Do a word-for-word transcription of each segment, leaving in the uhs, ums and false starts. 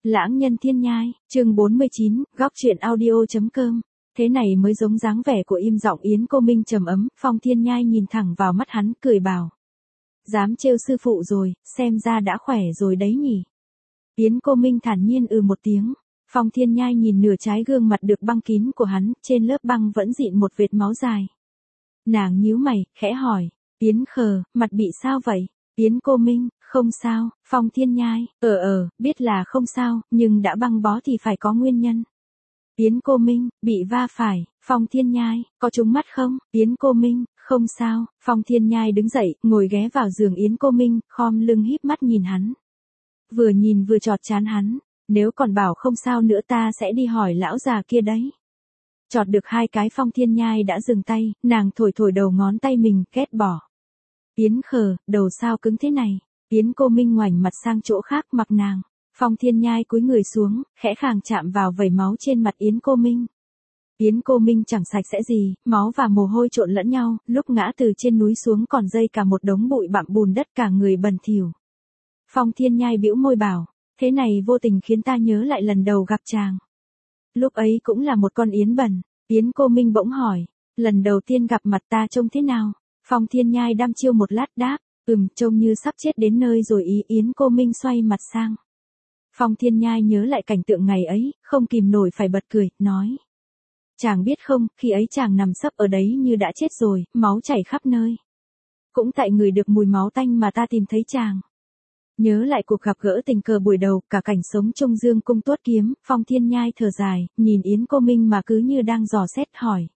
Lãng nhân thiên nhai, chương bốn mươi chín, góc truyện audio.com. Thế này mới giống dáng vẻ của im giọng Yến Cô Minh trầm ấm. Phong Thiên Nhai nhìn thẳng vào mắt hắn, cười bảo. Dám trêu sư phụ rồi, xem ra đã khỏe rồi đấy nhỉ. Yến Cô Minh thản nhiên ừ một tiếng. Phong Thiên Nhai nhìn nửa trái gương mặt được băng kín của hắn, trên lớp băng vẫn dịn một vệt máu dài. Nàng nhíu mày, khẽ hỏi. Yến khờ, mặt bị sao vậy? Yến Cô Minh, không sao. Phong Thiên Nhai, ờ ờ, biết là không sao, nhưng đã băng bó thì phải có nguyên nhân. Yến Cô Minh, bị va phải. Phong Thiên Nhai, có trúng mắt không? Yến Cô Minh, không sao. Phong Thiên Nhai đứng dậy, ngồi ghé vào giường Yến Cô Minh, khom lưng híp mắt nhìn hắn. Vừa nhìn vừa chọt chán hắn. Nếu còn bảo không sao nữa ta sẽ đi hỏi lão già kia đấy. Chọt được hai cái Phong Thiên Nhai đã dừng tay, nàng thổi thổi đầu ngón tay mình, ghét bỏ. Yến khờ, đầu sao cứng thế này. Yến Cô Minh ngoảnh mặt sang chỗ khác mặc nàng. Phong Thiên Nhai cúi người xuống, khẽ khàng chạm vào vẩy máu trên mặt Yến Cô Minh. Yến Cô Minh chẳng sạch sẽ gì, máu và mồ hôi trộn lẫn nhau, lúc ngã từ trên núi xuống còn dây cả một đống bụi bặm bùn đất, cả người bẩn thỉu. Phong Thiên Nhai bĩu môi bảo, thế này vô tình khiến ta nhớ lại lần đầu gặp chàng. Lúc ấy cũng là một con yến bẩn. Yến Cô Minh bỗng hỏi, lần đầu tiên gặp mặt ta trông thế nào? Phong Thiên Nhai đăm chiêu một lát đáp, ừm, trông như sắp chết đến nơi rồi ý. Yến Cô Minh xoay mặt sang. Phong Thiên Nhai nhớ lại cảnh tượng ngày ấy, không kìm nổi phải bật cười, nói. Chàng biết không, khi ấy chàng nằm sấp ở đấy như đã chết rồi, máu chảy khắp nơi. Cũng tại người được mùi máu tanh mà ta tìm thấy chàng. Nhớ lại cuộc gặp gỡ tình cờ buổi đầu, cả cảnh sống trong dương cung tuốt kiếm, Phong Thiên Nhai thở dài, nhìn Yến Cô Minh mà cứ như đang dò xét hỏi.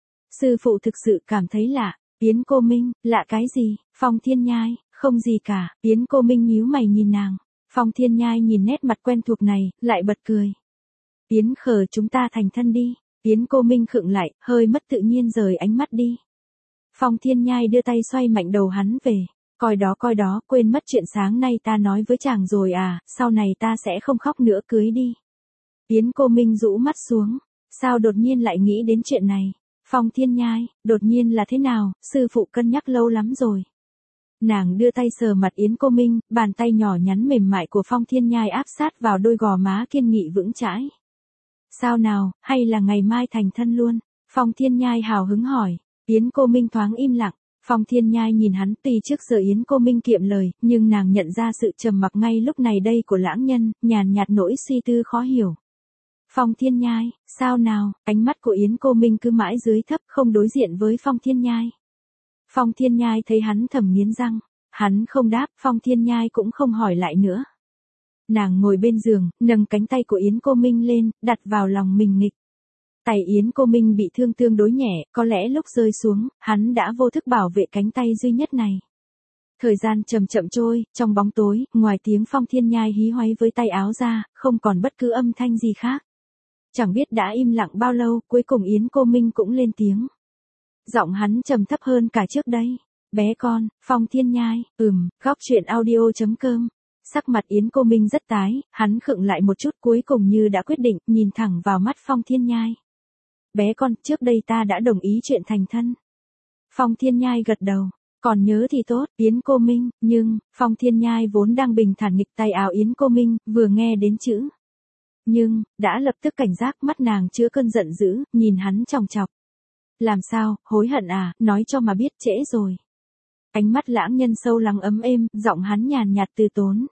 Sư phụ thực sự cảm thấy lạ. Yến Cô Minh, lạ cái gì? Phong Thiên Nhai, không gì cả. Yến Cô Minh nhíu mày nhìn nàng. Phong Thiên Nhai nhìn nét mặt quen thuộc này, lại bật cười. Yến khờ, chúng ta thành thân đi. Yến Cô Minh khựng lại, hơi mất tự nhiên rời ánh mắt đi. Phong Thiên Nhai đưa tay xoay mạnh đầu hắn về. Coi đó coi đó, quên mất chuyện sáng nay ta nói với chàng rồi à, sau này ta sẽ không khóc nữa, cưới đi. Yến Cô Minh rũ mắt xuống. Sao đột nhiên lại nghĩ đến chuyện này? Phong Thiên Nhai, đột nhiên là thế nào, sư phụ cân nhắc lâu lắm rồi. Nàng đưa tay sờ mặt Yến Cô Minh, bàn tay nhỏ nhắn mềm mại của Phong Thiên Nhai áp sát vào đôi gò má kiên nghị vững chãi. Sao nào, hay là ngày mai thành thân luôn? Phong Thiên Nhai hào hứng hỏi. Yến Cô Minh thoáng im lặng. Phong Thiên Nhai nhìn hắn, tuy trước giờ Yến Cô Minh kiệm lời, nhưng nàng nhận ra sự trầm mặc ngay lúc này đây của lãng nhân, nhàn nhạt nỗi suy tư khó hiểu. Phong Thiên Nhai, sao nào? Ánh mắt của Yến Cô Minh cứ mãi dưới thấp, không đối diện với Phong Thiên Nhai. Phong Thiên Nhai thấy hắn thầm nghiến răng. Hắn không đáp, Phong Thiên Nhai cũng không hỏi lại nữa. Nàng ngồi bên giường, nâng cánh tay của Yến Cô Minh lên, đặt vào lòng mình nghịch. Tay Yến Cô Minh bị thương tương đối nhẹ, có lẽ lúc rơi xuống, hắn đã vô thức bảo vệ cánh tay duy nhất này. Thời gian chậm chậm trôi, trong bóng tối, ngoài tiếng Phong Thiên Nhai hí hoáy với tay áo ra, không còn bất cứ âm thanh gì khác. Chẳng biết đã im lặng bao lâu, cuối cùng Yến Cô Minh cũng lên tiếng. Giọng hắn trầm thấp hơn cả trước đây. Bé con, Phong Thiên Nhai, ừm, góc truyện audio.com. Sắc mặt Yến Cô Minh rất tái, hắn khựng lại một chút, cuối cùng như đã quyết định, nhìn thẳng vào mắt Phong Thiên Nhai. Bé con, trước đây ta đã đồng ý chuyện thành thân. Phong Thiên Nhai gật đầu. Còn nhớ thì tốt, Yến Cô Minh, nhưng, Phong Thiên Nhai vốn đang bình thản nghịch tay áo Yến Cô Minh, vừa nghe đến chữ. Nhưng, đã lập tức cảnh giác, mắt nàng chứa cơn giận dữ, nhìn hắn chòng chọc. Làm sao, hối hận à, nói cho mà biết, trễ rồi. Ánh mắt lãng nhân sâu lắng ấm êm, giọng hắn nhàn nhạt từ tốn.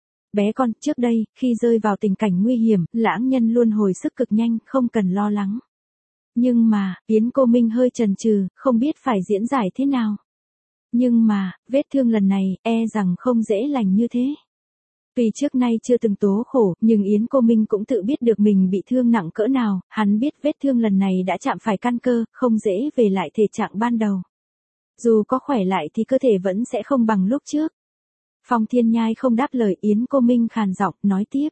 Bé con, trước đây, khi rơi vào tình cảnh nguy hiểm, lãng nhân luôn hồi sức cực nhanh, không cần lo lắng. Nhưng mà, Yến Cô Minh hơi chần chừ, không biết phải diễn giải thế nào. Nhưng mà, vết thương lần này, e rằng không dễ lành như thế. Tuy trước nay chưa từng tố khổ, nhưng Yến Cô Minh cũng tự biết được mình bị thương nặng cỡ nào, hắn biết vết thương lần này đã chạm phải căn cơ, không dễ về lại thể trạng ban đầu. Dù có khỏe lại thì cơ thể vẫn sẽ không bằng lúc trước. Phong Thiên Nhai không đáp lời, Yến Cô Minh khàn giọng, nói tiếp.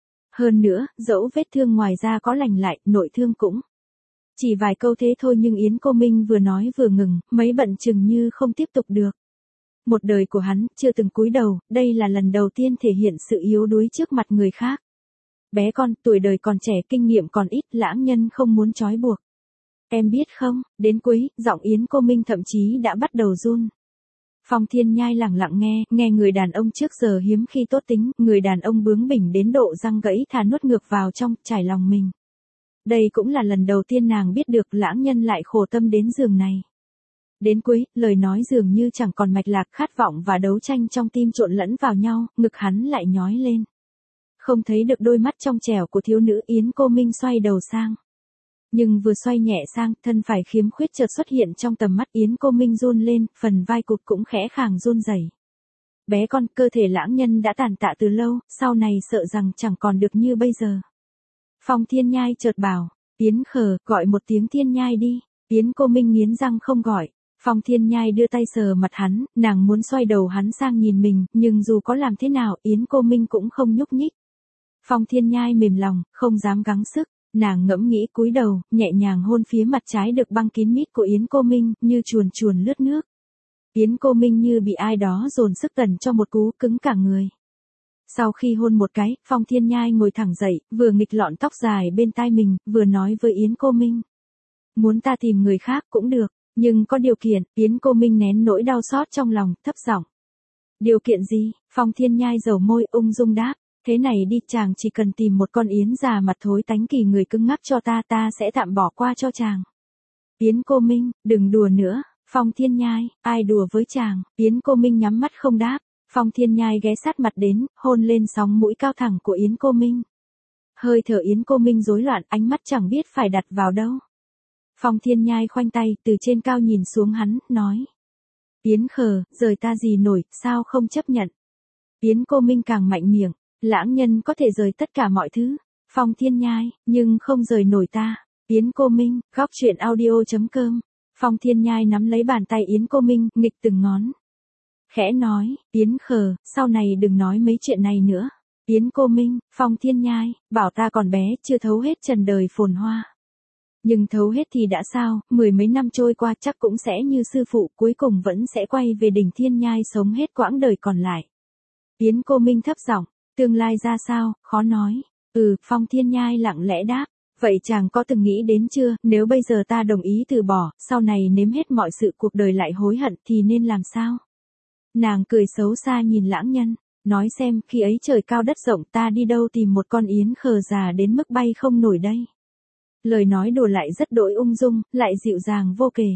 Hơn nữa, dẫu vết thương ngoài da có lành lại, nội thương cũng. Chỉ vài câu thế thôi nhưng Yến Cô Minh vừa nói vừa ngừng, mấy bận chừng như không tiếp tục được. Một đời của hắn, chưa từng cúi đầu, đây là lần đầu tiên thể hiện sự yếu đuối trước mặt người khác. Bé con, tuổi đời còn trẻ, kinh nghiệm còn ít, lãng nhân không muốn trói buộc. Em biết không, đến cuối, giọng Yến Cô Minh thậm chí đã bắt đầu run. Phong Thiên Nhai lặng lặng nghe, nghe người đàn ông trước giờ hiếm khi tốt tính, người đàn ông bướng bỉnh đến độ răng gãy thà nuốt ngược vào trong, trải lòng mình. Đây cũng là lần đầu tiên nàng biết được lãng nhân lại khổ tâm đến giường này. Đến cuối, lời nói dường như chẳng còn mạch lạc, khát vọng và đấu tranh trong tim trộn lẫn vào nhau, ngực hắn lại nhói lên. Không thấy được đôi mắt trong trẻo của thiếu nữ, Yến Cô Minh xoay đầu sang. Nhưng vừa xoay nhẹ sang, thân phải khiếm khuyết chợt xuất hiện trong tầm mắt, Yến Cô Minh run lên, phần vai cụt cũng khẽ khàng run rẩy. Bé con, cơ thể lãng nhân đã tàn tạ từ lâu, sau này sợ rằng chẳng còn được như bây giờ. Phong Thiên Nhai chợt bảo, Yến Khờ, gọi một tiếng Thiên Nhai đi. Yến Cô Minh nghiến răng không gọi. Phong Thiên Nhai đưa tay sờ mặt hắn, nàng muốn xoay đầu hắn sang nhìn mình, nhưng dù có làm thế nào, Yến Cô Minh cũng không nhúc nhích. Phong Thiên Nhai mềm lòng, không dám gắng sức, nàng ngẫm nghĩ cúi đầu, nhẹ nhàng hôn phía mặt trái được băng kín mít của Yến Cô Minh, như chuồn chuồn lướt nước. Yến Cô Minh như bị ai đó dồn sức tần cho một cú, cứng cả người. Sau khi hôn một cái, Phong Thiên Nhai ngồi thẳng dậy, vừa nghịch lọn tóc dài bên tai mình, vừa nói với Yến Cô Minh. Muốn ta tìm người khác cũng được, nhưng có điều kiện. Yến Cô Minh nén nỗi đau xót trong lòng, thấp giọng. Điều kiện gì? Phong Thiên Nhai dầu môi ung dung đáp. Thế này đi, chàng chỉ cần tìm một con yến già mặt thối tánh kỳ người cứng ngắc cho ta, ta sẽ tạm bỏ qua cho chàng. Yến Cô Minh, đừng đùa nữa. Phong Thiên Nhai, ai đùa với chàng? Yến Cô Minh nhắm mắt không đáp. Phong Thiên Nhai ghé sát mặt đến, hôn lên sóng mũi cao thẳng của Yến Cô Minh. Hơi thở Yến Cô Minh rối loạn, ánh mắt chẳng biết phải đặt vào đâu. Phong Thiên Nhai khoanh tay, từ trên cao nhìn xuống hắn, nói. Yến Khờ, rời ta gì nổi, sao không chấp nhận? Yến Cô Minh càng mạnh miệng, lãng nhân có thể rời tất cả mọi thứ. Phong Thiên Nhai, nhưng không rời nổi ta. Yến Cô Minh, góc truyện audio chấm com. Phong Thiên Nhai nắm lấy bàn tay Yến Cô Minh, nghịch từng ngón. Khẽ nói, Yến Khờ, sau này đừng nói mấy chuyện này nữa. Yến Cô Minh, Phong Thiên Nhai, bảo ta còn bé, chưa thấu hết trần đời phồn hoa. Nhưng thấu hết thì đã sao, mười mấy năm trôi qua chắc cũng sẽ như sư phụ, cuối cùng vẫn sẽ quay về đỉnh Thiên Nhai sống hết quãng đời còn lại. Yến Cô Minh thấp giọng, tương lai ra sao, khó nói. Ừ, Phong Thiên Nhai lặng lẽ đáp. Vậy chàng có từng nghĩ đến chưa, nếu bây giờ ta đồng ý từ bỏ, sau này nếm hết mọi sự cuộc đời lại hối hận thì nên làm sao? Nàng cười xấu xa nhìn lãng nhân, nói xem, khi ấy trời cao đất rộng ta đi đâu tìm một con yến khờ già đến mức bay không nổi đây. Lời nói đùa lại rất đỗi ung dung, lại dịu dàng vô kể.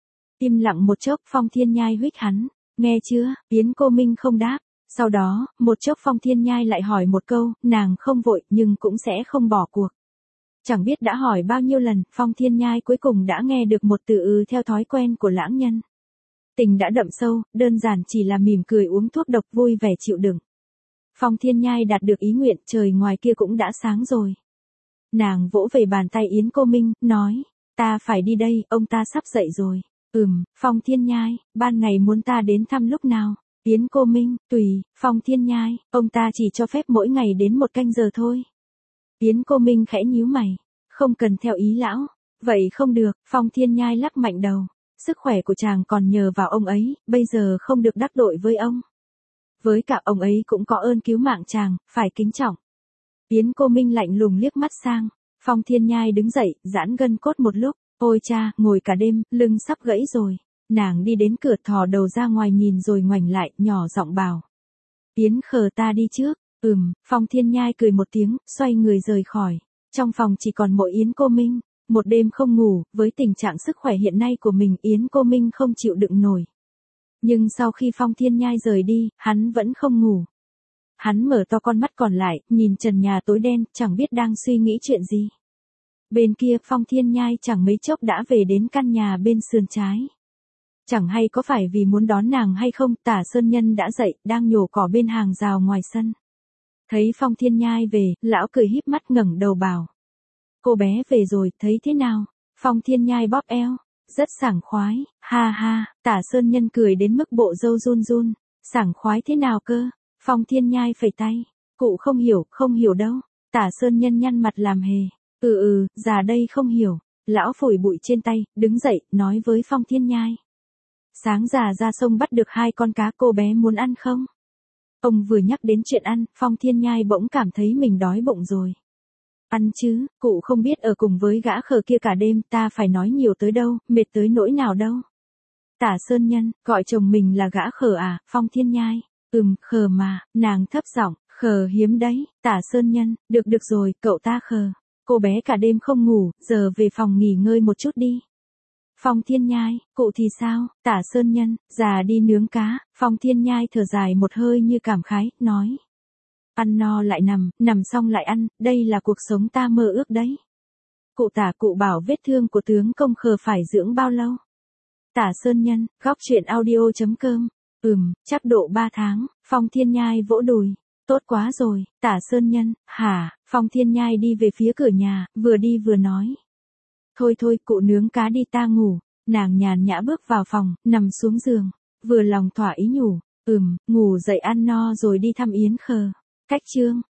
Im lặng một chốc, Phong Thiên Nhai huých hắn, nghe chưa? Yến Cô Minh không đáp. Sau đó, một chốc Phong Thiên Nhai lại hỏi một câu, nàng không vội nhưng cũng sẽ không bỏ cuộc. Chẳng biết đã hỏi bao nhiêu lần, Phong Thiên Nhai cuối cùng đã nghe được một từ ừ theo thói quen của lãng nhân. Tình đã đậm sâu, đơn giản chỉ là mỉm cười uống thuốc độc vui vẻ chịu đựng. Phong Thiên Nhai đạt được ý nguyện, trời ngoài kia cũng đã sáng rồi. Nàng vỗ về bàn tay Yến Cô Minh, nói, ta phải đi đây, ông ta sắp dậy rồi. Ừm, Phong Thiên Nhai, ban ngày muốn ta đến thăm lúc nào? Yến Cô Minh, tùy. Phong Thiên Nhai, ông ta chỉ cho phép mỗi ngày đến một canh giờ thôi. Yến Cô Minh khẽ nhíu mày, không cần theo ý lão. Vậy không được, Phong Thiên Nhai lắc mạnh đầu. Sức khỏe của chàng còn nhờ vào ông ấy, bây giờ không được đắc tội với ông. Với cả ông ấy cũng có ơn cứu mạng chàng, phải kính trọng. Yến Cô Minh lạnh lùng liếc mắt sang. Phong Thiên Nhai đứng dậy, giãn gân cốt một lúc. Ôi cha, ngồi cả đêm, lưng sắp gãy rồi. Nàng đi đến cửa thò đầu ra ngoài nhìn rồi ngoảnh lại, nhỏ giọng bảo. Yến Khờ, ta đi trước. Ừm, Phong Thiên Nhai cười một tiếng, xoay người rời khỏi. Trong phòng chỉ còn mỗi Yến Cô Minh. Một đêm không ngủ, với tình trạng sức khỏe hiện nay của mình, Yến Cô Minh không chịu đựng nổi. Nhưng sau khi Phong Thiên Nhai rời đi, hắn vẫn không ngủ. Hắn mở to con mắt còn lại, nhìn trần nhà tối đen, chẳng biết đang suy nghĩ chuyện gì. Bên kia, Phong Thiên Nhai chẳng mấy chốc đã về đến căn nhà bên sườn trái. Chẳng hay có phải vì muốn đón nàng hay không, Tả Sơn Nhân đã dậy, đang nhổ cỏ bên hàng rào ngoài sân. Thấy Phong Thiên Nhai về, lão cười híp mắt ngẩng đầu bảo. Cô bé về rồi, thấy thế nào? Phong Thiên Nhai bóp eo. Rất sảng khoái, ha ha, Tả Sơn Nhân cười đến mức bộ râu run run. Sảng khoái thế nào cơ? Phong Thiên Nhai phẩy tay. Cụ không hiểu, không hiểu đâu. Tả Sơn Nhân nhăn mặt làm hề. Ừ ừ, già đây không hiểu. Lão phủi bụi trên tay, đứng dậy, nói với Phong Thiên Nhai. Sáng già ra sông bắt được hai con cá, cô bé muốn ăn không? Ông vừa nhắc đến chuyện ăn, Phong Thiên Nhai bỗng cảm thấy mình đói bụng rồi. Ăn chứ, cụ không biết ở cùng với gã khờ kia cả đêm, ta phải nói nhiều tới đâu, mệt tới nỗi nào đâu. Tả Sơn Nhân, gọi chồng mình là gã khờ à, Phong Thiên Nhai. Ừm, khờ mà, nàng thấp giọng, khờ hiếm đấy, Tả Sơn Nhân, được được rồi, cậu ta khờ. Cô bé cả đêm không ngủ, giờ về phòng nghỉ ngơi một chút đi. Phong Thiên Nhai, cụ thì sao? Tả Sơn Nhân, già đi nướng cá. Phong Thiên Nhai thở dài một hơi như cảm khái, nói. Ăn no lại nằm, nằm xong lại ăn, đây là cuộc sống ta mơ ước đấy. Cụ Tả cụ bảo vết thương của tướng công khờ phải dưỡng bao lâu? Tả Sơn Nhân, góc truyện audio.com. Ừm, chắc độ ba tháng. Phong Thiên Nhai vỗ đùi. Tốt quá rồi, Tả Sơn Nhân, hả? Phong Thiên Nhai đi về phía cửa nhà, vừa đi vừa nói. Thôi thôi, cụ nướng cá đi ta ngủ. Nàng nhàn nhã bước vào phòng, nằm xuống giường, vừa lòng thỏa ý nhủ. Ừm, ngủ dậy ăn no rồi đi thăm Yến Khờ. Cách chương.